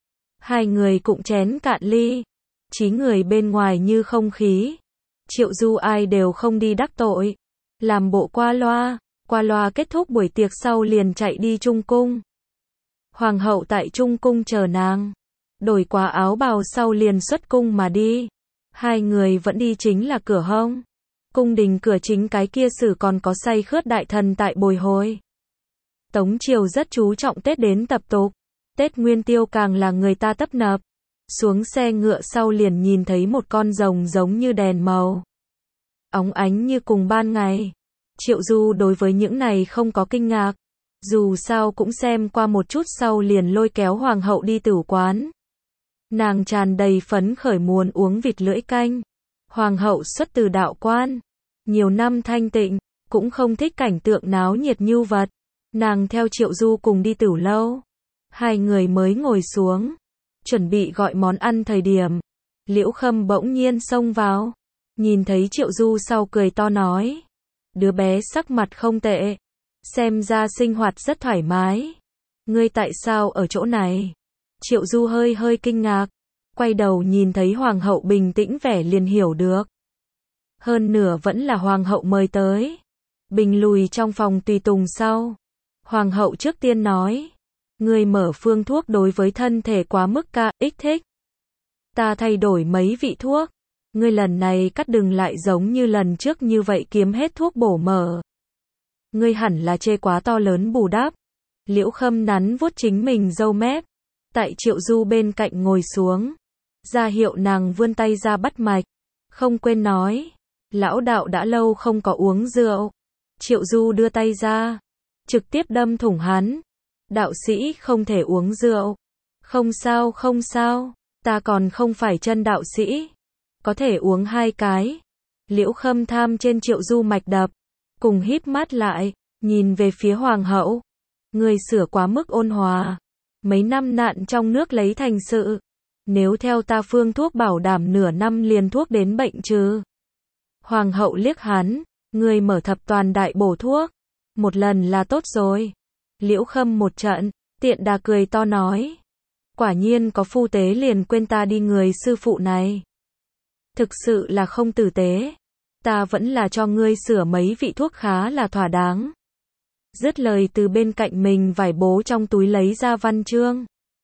Hai người cũng chén cạn ly. Chí người bên ngoài như không khí. Triệu Du ai đều không đi đắc tội. Làm bộ qua loa. Qua loa kết thúc buổi tiệc sau liền chạy đi trung cung. Hoàng hậu tại trung cung chờ nàng. Đổi qua áo bào sau liền xuất cung mà đi. Hai người vẫn đi chính là cửa hông. Cung đình cửa chính cái kia sử còn có say khướt đại thần tại bồi hồi. Tống triều rất chú trọng Tết đến tập tục. Tết Nguyên Tiêu càng là người ta tấp nập. Xuống xe ngựa sau liền nhìn thấy một con rồng giống như đèn màu. Óng ánh như cùng ban ngày. Triệu Du đối với những này không có kinh ngạc. Dù sao cũng xem qua một chút sau liền lôi kéo hoàng hậu đi tửu quán. Nàng tràn đầy phấn khởi muốn uống vịt lưỡi canh. Hoàng hậu xuất từ đạo quan. Nhiều năm thanh tịnh, cũng không thích cảnh tượng náo nhiệt như vật. Nàng theo Triệu Du cùng đi tửu lâu. Hai người mới ngồi xuống. Chuẩn bị gọi món ăn thời điểm. Liễu Khâm bỗng nhiên xông vào. Nhìn thấy Triệu Du sau cười to nói. Đứa bé sắc mặt không tệ. Xem ra sinh hoạt rất thoải mái. Ngươi tại sao ở chỗ này? Triệu Du hơi hơi kinh ngạc. Quay đầu nhìn thấy hoàng hậu bình tĩnh vẻ liền hiểu được. Hơn nửa vẫn là hoàng hậu mời tới. Bình lùi trong phòng tùy tùng sau. Hoàng hậu trước tiên nói. Ngươi mở phương thuốc đối với thân thể quá mức ca ích thích. Ta thay đổi mấy vị thuốc. Ngươi lần này cắt đừng lại giống như lần trước như vậy kiếm hết thuốc bổ mở. Ngươi hẳn là chê quá to lớn bù đắp. Liễu Khâm nắn vuốt chính mình râu mép. Tại Triệu Du bên cạnh ngồi xuống. Ra hiệu nàng vươn tay ra bắt mạch. Không quên nói. Lão đạo đã lâu không có uống rượu. Triệu Du đưa tay ra. Trực tiếp đâm thủng hắn. Đạo sĩ không thể uống rượu. Không sao không sao. Ta còn không phải chân đạo sĩ. Có thể uống hai cái. Liễu Khâm tham trên Triệu Du mạch đập. Cùng híp mắt lại. Nhìn về phía hoàng hậu. Người sửa quá mức ôn hòa. Mấy năm nạn trong nước lấy thành sự. Nếu theo ta phương thuốc bảo đảm nửa năm liền thuốc đến bệnh trừ. Hoàng hậu liếc hắn. Người mở thập toàn đại bổ thuốc. Một lần là tốt rồi. Liễu Khâm một trận. Tiện đà cười to nói. Quả nhiên có phu tế liền quên ta đi người sư phụ này. Thực sự là không tử tế. Ta vẫn là cho ngươi sửa mấy vị thuốc khá là thỏa đáng. Dứt lời từ bên cạnh mình vải bố trong túi lấy ra văn chương.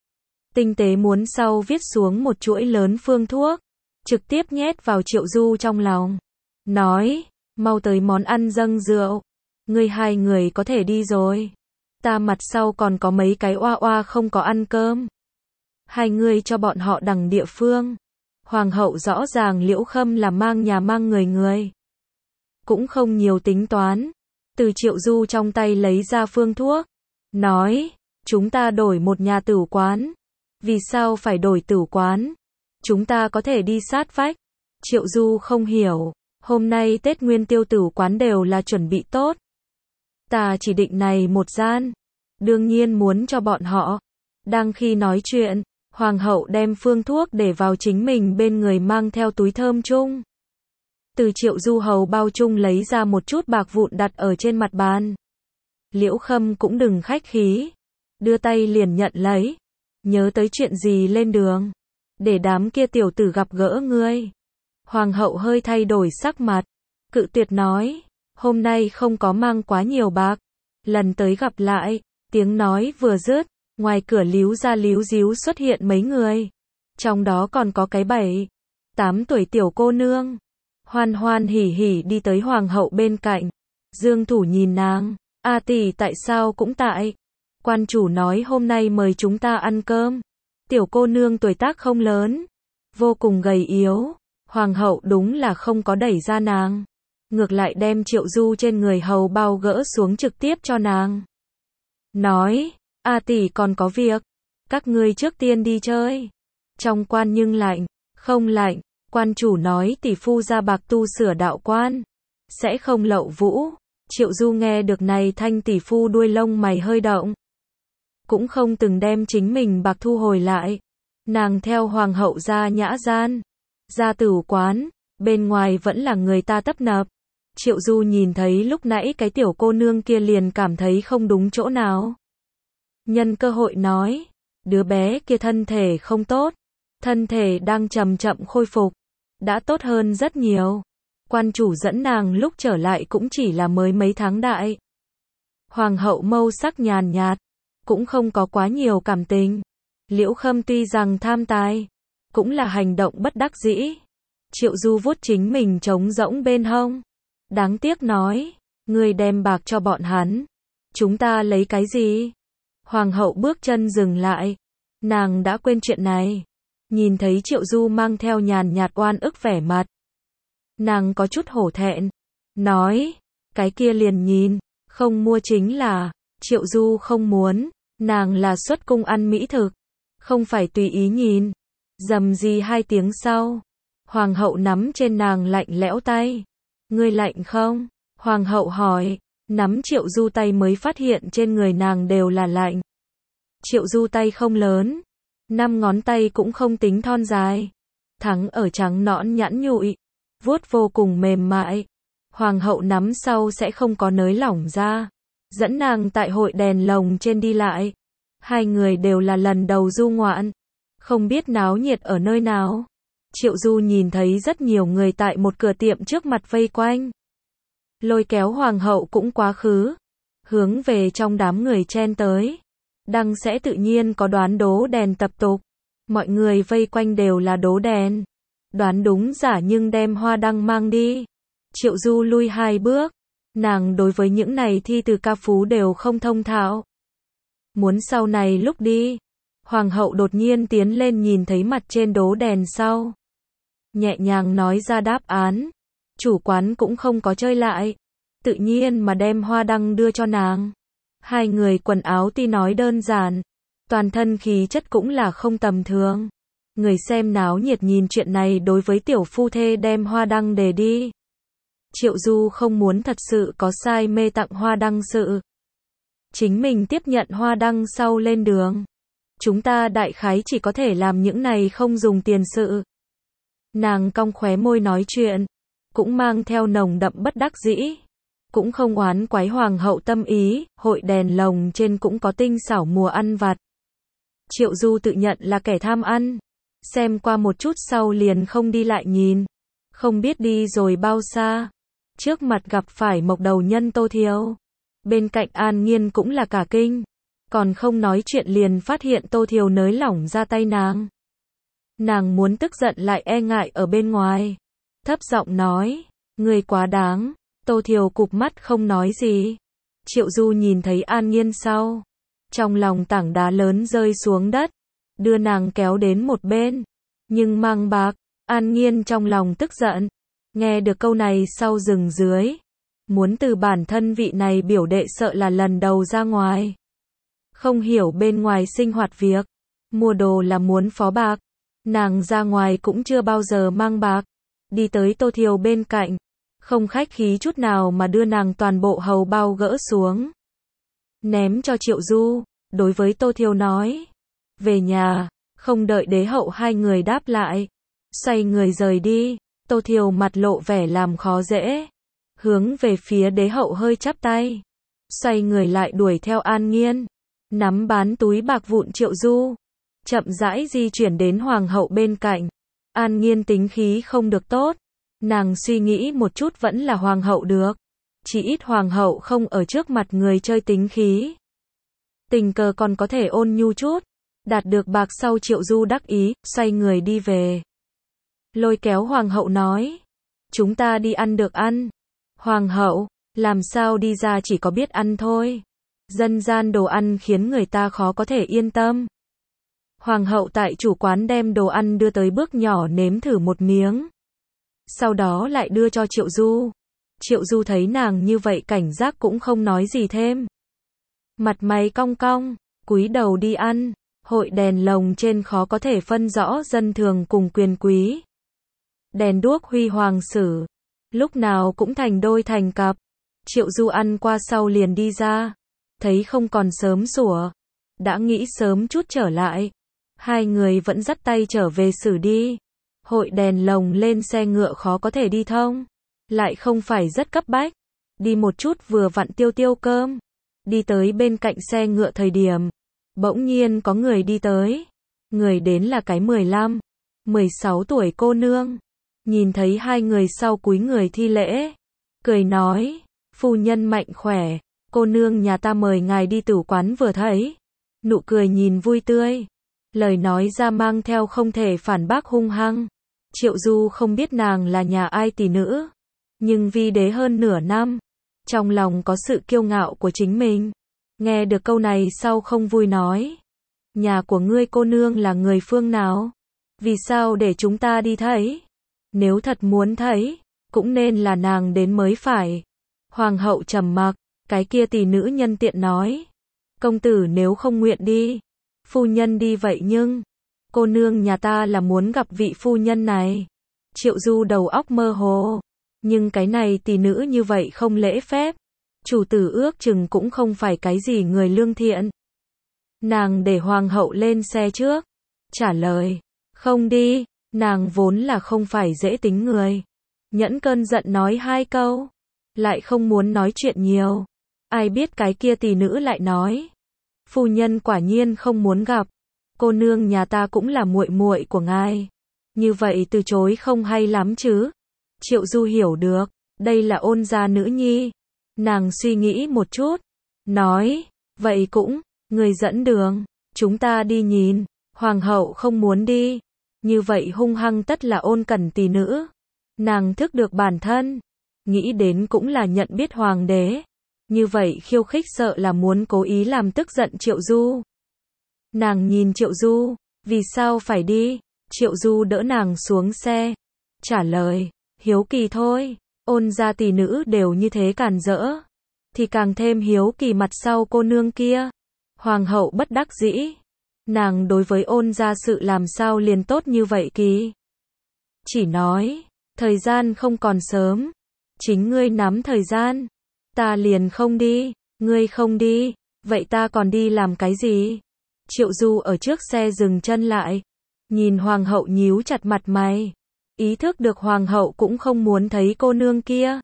Tinh tế muốn sau viết xuống một chuỗi lớn phương thuốc. Trực tiếp nhét vào Triệu Du trong lòng. Nói, mau tới món ăn dâng rượu. Ngươi hai người có thể đi rồi. Ta mặt sau còn có mấy cái oa oa không có ăn cơm. Hai người cho bọn họ đằng địa phương. Hoàng hậu rõ ràng Liễu Khâm là mang nhà mang người người. Cũng không nhiều tính toán. Từ Triệu Du trong tay lấy ra phương thuốc. Nói, chúng ta đổi một nhà tửu quán. Vì sao phải đổi tửu quán? Chúng ta có thể đi sát vách. Triệu Du không hiểu. Hôm nay Tết Nguyên Tiêu tửu quán đều là chuẩn bị tốt. Ta chỉ định này một gian. Đương nhiên muốn cho bọn họ. Đang khi nói chuyện, hoàng hậu đem phương thuốc để vào chính mình bên người mang theo túi thơm chung. Từ Triệu Du hầu bao chung lấy ra một chút bạc vụn đặt ở trên mặt bàn. Liễu Khâm cũng đừng khách khí. Đưa tay liền nhận lấy. Nhớ tới chuyện gì lên đường. Để đám kia tiểu tử gặp gỡ ngươi. Hoàng hậu hơi thay đổi sắc mặt. Cự tuyệt nói. Hôm nay không có mang quá nhiều bạc. Lần tới gặp lại. Tiếng nói vừa dứt. Ngoài cửa líu ra líu díu xuất hiện mấy người. Trong đó còn có cái bảy, tám tuổi tiểu cô nương. Hoan hoan hỉ hỉ đi tới hoàng hậu bên cạnh. Dương thủ nhìn nàng. A tỷ tại sao cũng tại. Quan chủ nói hôm nay mời chúng ta ăn cơm. Tiểu cô nương tuổi tác không lớn. Vô cùng gầy yếu. Hoàng hậu đúng là không có đẩy ra nàng. Ngược lại đem Triệu Du trên người hầu bao gỡ xuống trực tiếp cho nàng. Nói. A tỷ còn có việc. Các ngươi trước tiên đi chơi. Trong quan nhưng lạnh. Không lạnh. Quan chủ nói tỷ phu ra bạc tu sửa đạo quan. Sẽ không lậu vũ. Triệu Du nghe được này thanh tỷ phu đuôi lông mày hơi động. Cũng không từng đem chính mình bạc thu hồi lại. Nàng theo hoàng hậu ra nhã gian. Ra tửu quán. Bên ngoài vẫn là người ta tấp nập. Triệu Du nhìn thấy lúc nãy cái tiểu cô nương kia liền cảm thấy không đúng chỗ nào. Nhân cơ hội nói. Đứa bé kia thân thể không tốt. Thân thể đang chậm chậm khôi phục. Đã tốt hơn rất nhiều. Quan chủ dẫn nàng lúc trở lại cũng chỉ là mới mấy tháng đại. Hoàng hậu mâu sắc nhàn nhạt. cũng không có quá nhiều cảm tình. Liễu Khâm tuy rằng tham tài, cũng là hành động bất đắc dĩ. Triệu Du vuốt chính mình trống rỗng bên hông. Đáng tiếc nói, ngươi đem bạc cho bọn hắn. Chúng ta lấy cái gì? Hoàng hậu bước chân dừng lại. Nàng đã quên chuyện này. Nhìn thấy Triệu Du mang theo nhàn nhạt oan ức vẻ mặt. Nàng có chút hổ thẹn. Nói, cái kia liền nhìn, không mua chính là. Triệu Du không muốn, nàng là xuất cung ăn mỹ thực. Không phải tùy ý nhìn. Dầm gì hai tiếng sau. Hoàng hậu nắm trên nàng lạnh lẽo tay. Ngươi lạnh không? Hoàng hậu hỏi. Nắm Triệu Du tay mới phát hiện trên người nàng đều là lạnh. Triệu Du tay không lớn. Năm ngón tay cũng không tính thon dài. Thắng ở trắng nõn nhẵn nhụi. Vuốt vô cùng mềm mại. Hoàng hậu nắm sau sẽ không có nới lỏng ra. Dẫn nàng tại hội đèn lồng trên đi lại. Hai người đều là lần đầu du ngoạn. Không biết náo nhiệt ở nơi nào. Triệu Du nhìn thấy rất nhiều người tại một cửa tiệm trước mặt vây quanh. Lôi kéo hoàng hậu cũng quá khứ. Hướng về trong đám người chen tới. Đăng sẽ tự nhiên có đoán đố đèn tập tục. Mọi người vây quanh đều là đố đèn. Đoán đúng giả nhưng đem hoa đăng mang đi. Triệu Du lui hai bước. Nàng đối với những này thi từ ca phú đều không thông thạo. Muốn sau này lúc đi. Hoàng hậu đột nhiên tiến lên nhìn thấy mặt trên đố đèn sau. Nhẹ nhàng nói ra đáp án. Chủ quán cũng không có chơi lại. Tự nhiên mà đem hoa đăng đưa cho nàng. Hai người quần áo tuy nói đơn giản. Toàn thân khí chất cũng là không tầm thường. Người xem náo nhiệt nhìn chuyện này đối với tiểu phu thê đem hoa đăng để đi. Triệu Du không muốn thật sự có sai mê tặng hoa đăng sự. Chính mình tiếp nhận hoa đăng sau lên đường. Chúng ta đại khái chỉ có thể làm những này không dùng tiền sự. Nàng cong khóe môi nói chuyện. Cũng mang theo nồng đậm bất đắc dĩ. Cũng không oán quái hoàng hậu tâm ý. Hội đèn lồng trên cũng có tinh xảo mùa ăn vặt. Triệu Du tự nhận là kẻ tham ăn. Xem qua một chút sau liền không đi lại nhìn. Không biết đi rồi bao xa. Trước mặt gặp phải mộc đầu nhân Tô Thiều. Bên cạnh An Nghiên cũng là cả kinh. Còn không nói chuyện liền phát hiện Tô Thiều nới lỏng ra tay nàng. Nàng muốn tức giận lại e ngại ở bên ngoài. Thấp giọng nói. Người quá đáng. Tô Thiều cụp mắt không nói gì. Triệu Du nhìn thấy An Nghiên sau. Trong lòng tảng đá lớn rơi xuống đất. Đưa nàng kéo đến một bên. Nhưng mang bạc. An Nghiên trong lòng tức giận. Nghe được câu này sau rừng dưới. Muốn từ bản thân vị này biểu đệ sợ là lần đầu ra ngoài. Không hiểu bên ngoài sinh hoạt việc. Mua đồ là muốn phó bạc. Nàng ra ngoài cũng chưa bao giờ mang bạc. Đi tới Tô Thiều bên cạnh. Không khách khí chút nào mà đưa nàng toàn bộ hầu bao gỡ xuống. Ném cho Triệu Du. Đối với Tô Thiều nói. Về nhà. Không đợi đế hậu hai người đáp lại. Xoay người rời đi. Tô Thiều mặt lộ vẻ làm khó dễ. Hướng về phía đế hậu hơi chắp tay. Xoay người lại đuổi theo An Nghiên. Nắm bán túi bạc vụn Triệu Du. Chậm rãi di chuyển đến hoàng hậu bên cạnh. An Nghiên tính khí không được tốt. Nàng suy nghĩ một chút vẫn là hoàng hậu được. Chỉ ít hoàng hậu không ở trước mặt người chơi tính khí. Tình cờ còn có thể ôn nhu chút. Đạt được bạc sau Triệu Du đắc ý, xoay người đi về. Lôi kéo hoàng hậu nói. Chúng ta đi ăn được ăn. Hoàng hậu, làm sao đi ra chỉ có biết ăn thôi. Dân gian đồ ăn khiến người ta khó có thể yên tâm. Hoàng hậu tại chủ quán đem đồ ăn đưa tới bước nhỏ nếm thử một miếng. Sau đó lại đưa cho Triệu Du. Triệu Du thấy nàng như vậy cảnh giác cũng không nói gì thêm. Mặt mày cong cong, cúi đầu đi ăn. Hội đèn lồng trên khó có thể phân rõ dân thường cùng quyền quý. Đèn đuốc huy hoàng sử. Lúc nào cũng thành đôi thành cặp. Triệu Du ăn qua sau liền đi ra. Thấy không còn sớm sủa. Đã nghĩ sớm chút trở lại. Hai người vẫn dắt tay trở về xử đi. Hội đèn lồng lên xe ngựa khó có thể đi thông. Lại không phải rất cấp bách. Đi một chút vừa vặn tiêu tiêu cơm. Đi tới bên cạnh xe ngựa thời điểm. Bỗng nhiên có người đi tới. Người đến là cái mười lăm, mười sáu tuổi cô nương. Nhìn thấy hai người sau cúi người thi lễ. Cười nói. Phu nhân mạnh khỏe. Cô nương nhà ta mời ngài đi tử quán vừa thấy. nụ cười nhìn vui tươi, lời nói ra mang theo không thể phản bác hung hăng. Triệu Du không biết nàng là nhà ai tỷ nữ, nhưng vi đế hơn nửa năm, trong lòng có sự kiêu ngạo của chính mình. Nghe được câu này sau không vui nói, nhà của ngươi cô nương là người phương nào? Vì sao để chúng ta đi thấy? Nếu thật muốn thấy, cũng nên là nàng đến mới phải. Hoàng hậu trầm mặc, cái kia tỷ nữ nhân tiện nói, công tử nếu không nguyện đi, phu nhân đi vậy nhưng, cô nương nhà ta là muốn gặp vị phu nhân này. Triệu Du đầu óc mơ hồ, nhưng cái này tỷ nữ như vậy không lễ phép, chủ tử ước chừng cũng không phải cái gì người lương thiện. Nàng để hoàng hậu lên xe trước, trả lời, không đi, nàng vốn là không phải dễ tính người. Nhẫn cơn giận nói hai câu, lại không muốn nói chuyện nhiều. Ai biết cái kia tỷ nữ lại nói, phu nhân quả nhiên không muốn gặp, cô nương nhà ta cũng là muội muội của ngài. Như vậy từ chối không hay lắm chứ. Triệu Du hiểu được, đây là Ôn gia nữ nhi. Nàng suy nghĩ một chút, nói, vậy cũng, người dẫn đường, chúng ta đi nhìn. Hoàng hậu không muốn đi, như vậy hung hăng tất là Ôn Cẩn tỷ nữ. Nàng thức được bản thân, nghĩ đến cũng là nhận biết hoàng đế. Như vậy khiêu khích sợ là muốn cố ý làm tức giận Triệu Du. Nàng nhìn Triệu Du, vì sao phải đi? Triệu Du đỡ nàng xuống xe, trả lời, hiếu kỳ thôi. Ôn gia tỷ nữ đều như thế càn rỡ, thì càng thêm hiếu kỳ mặt sau cô nương kia. Hoàng hậu bất đắc dĩ, nàng đối với Ôn gia sự làm sao liền tốt như vậy kỳ. Chỉ nói, thời gian không còn sớm, chính ngươi nắm thời gian, ta liền không đi, ngươi không đi, vậy ta còn đi làm cái gì? Triệu Du ở trước xe dừng chân lại, nhìn hoàng hậu nhíu chặt mặt mày, ý thức được hoàng hậu cũng không muốn thấy cô nương kia.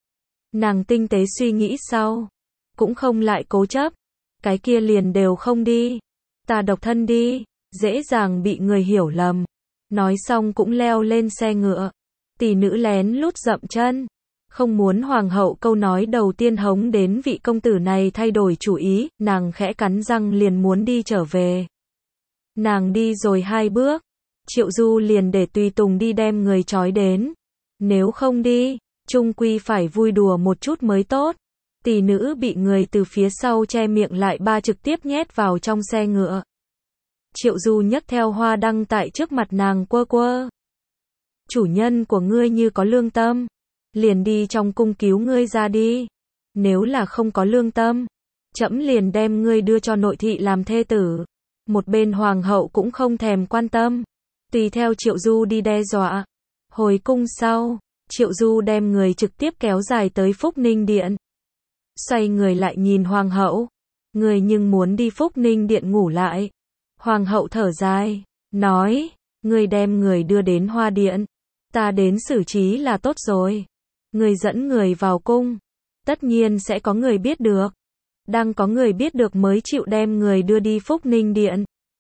Nàng tinh tế suy nghĩ sau, cũng không lại cố chấp, cái kia liền đều không đi, ta độc thân đi, dễ dàng bị người hiểu lầm. Nói xong cũng leo lên xe ngựa, tỷ nữ lén lút dậm chân, không muốn hoàng hậu câu nói đầu tiên hống đến vị công tử này thay đổi chủ ý. Nàng khẽ cắn răng liền muốn đi trở về. Nàng đi rồi hai bước, Triệu Du liền để tùy tùng đi đem người trói đến. Nếu không đi, chung quy phải vui đùa một chút mới tốt. Tỷ nữ bị người từ phía sau che miệng lại ba trực tiếp nhét vào trong xe ngựa. Triệu Du nhấc theo hoa đăng tại trước mặt nàng quơ quơ. Chủ nhân của ngươi như có lương tâm, liền đi trong cung cứu ngươi ra đi. Nếu là không có lương tâm, trẫm liền đem ngươi đưa cho nội thị làm thê tử. Một bên hoàng hậu cũng không thèm quan tâm, tùy theo Triệu Du đi đe dọa. Hồi cung sau, Triệu Du đem người trực tiếp kéo dài tới Phúc Ninh Điện. Xoay người lại nhìn hoàng hậu, người nhưng muốn đi Phúc Ninh Điện ngủ lại. Hoàng hậu thở dài, nói, người đem người đưa đến Hoa Điện, ta đến xử trí là tốt rồi. Người dẫn người vào cung, tất nhiên sẽ có người biết được. Đang có người biết được mới chịu đem người đưa đi Phúc Ninh Điện.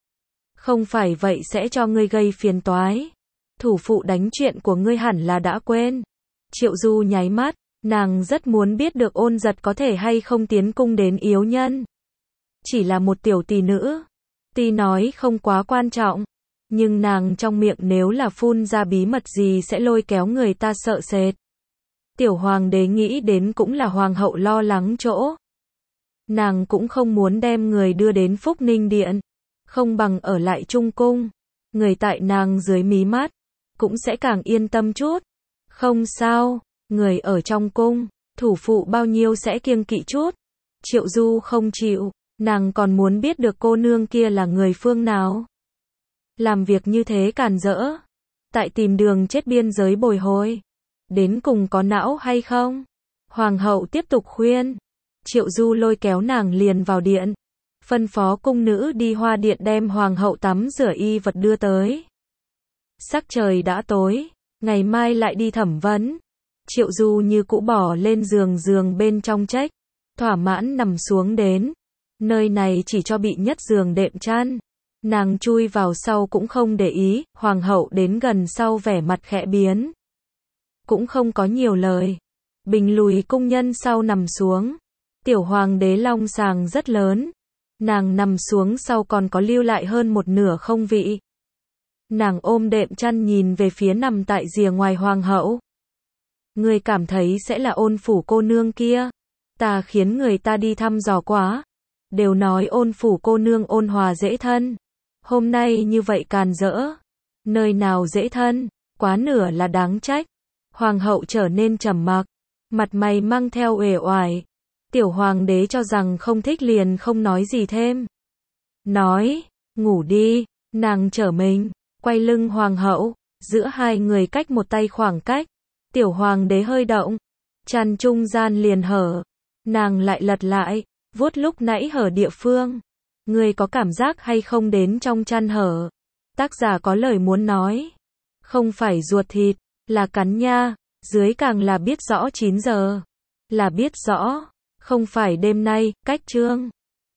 Không phải vậy sẽ cho ngươi gây phiền toái. Thủ phụ đánh chuyện của ngươi hẳn là đã quên. Triệu Du nháy mắt, nàng rất muốn biết được Ôn Giật có thể hay không tiến cung đến yếu nhân. Chỉ là một tiểu tỷ nữ, tuy nói không quá quan trọng, nhưng nàng trong miệng nếu là phun ra bí mật gì sẽ lôi kéo người ta sợ sệt. Tiểu hoàng đế nghĩ đến cũng là hoàng hậu lo lắng chỗ. Nàng cũng không muốn đem người đưa đến Phúc Ninh Điện, không bằng ở lại Trung Cung. Người tại nàng dưới mí mắt, cũng sẽ càng yên tâm chút. Không sao, người ở trong cung, thủ phụ bao nhiêu sẽ kiêng kỵ chút. Triệu Du không chịu, nàng còn muốn biết được cô nương kia là người phương nào. Làm việc như thế càn rỡ, tại tìm đường chết biên giới bồi hồi, đến cùng có não hay không? Hoàng hậu tiếp tục khuyên. Triệu Du lôi kéo nàng liền vào điện, phân phó cung nữ đi Hoa Điện đem hoàng hậu tắm rửa y vật đưa tới. Sắc trời đã tối, ngày mai lại đi thẩm vấn. Triệu Du như cũ bỏ lên giường giường bên trong trách, thỏa mãn nằm xuống đến. Nơi này chỉ cho bị nhất giường đệm chăn. Nàng chui vào sau cũng không để ý, hoàng hậu đến gần sau vẻ mặt khẽ biến. Cũng không có nhiều lời. Bình lùi cung nhân sau nằm xuống. Tiểu hoàng đế long sàng rất lớn. Nàng nằm xuống sau còn có lưu lại hơn một nửa không vị. Nàng ôm đệm chăn nhìn về phía nằm tại rìa ngoài hoàng hậu. Ngươi cảm thấy sẽ là Ôn Phủ cô nương kia? Ta khiến người ta đi thăm dò quá. Đều nói Ôn Phủ cô nương ôn hòa dễ thân. Hôm nay như vậy càn rỡ. Nơi nào dễ thân, quá nửa là đáng trách. Hoàng hậu trở nên trầm mặc, mặt mày mang theo uể oải. Tiểu hoàng đế cho rằng không thích liền không nói gì thêm. Nói, ngủ đi, nàng trở mình, quay lưng hoàng hậu, giữa hai người cách một tay khoảng cách. Tiểu hoàng đế hơi động, chăn trung gian liền hở. Nàng lại lật lại, vuốt lúc nãy hở địa phương. Ngươi có cảm giác hay không đến trong chăn hở? Tác giả có lời muốn nói. Không phải ruột thịt, là cắn nha, dưới càng là biết rõ chín giờ. Là biết rõ, không phải đêm nay, cách chương.